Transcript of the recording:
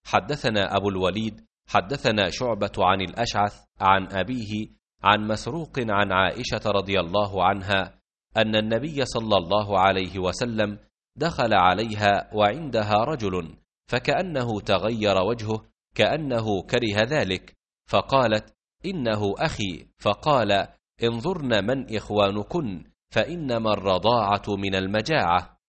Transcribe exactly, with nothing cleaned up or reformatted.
حدثنا أبو الوليد حدثنا شعبة عن الأشعث عن أبيه عن مسروق عن عائشة رضي الله عنها أن النبي صلى الله عليه وسلم دخل عليها وعندها رجل فكأنه تغير وجهه كأنه كره ذلك، فقالت: إنه أخي. فقال: انظرن من إخوانكن، فإنما الرضاعة من المجاعة.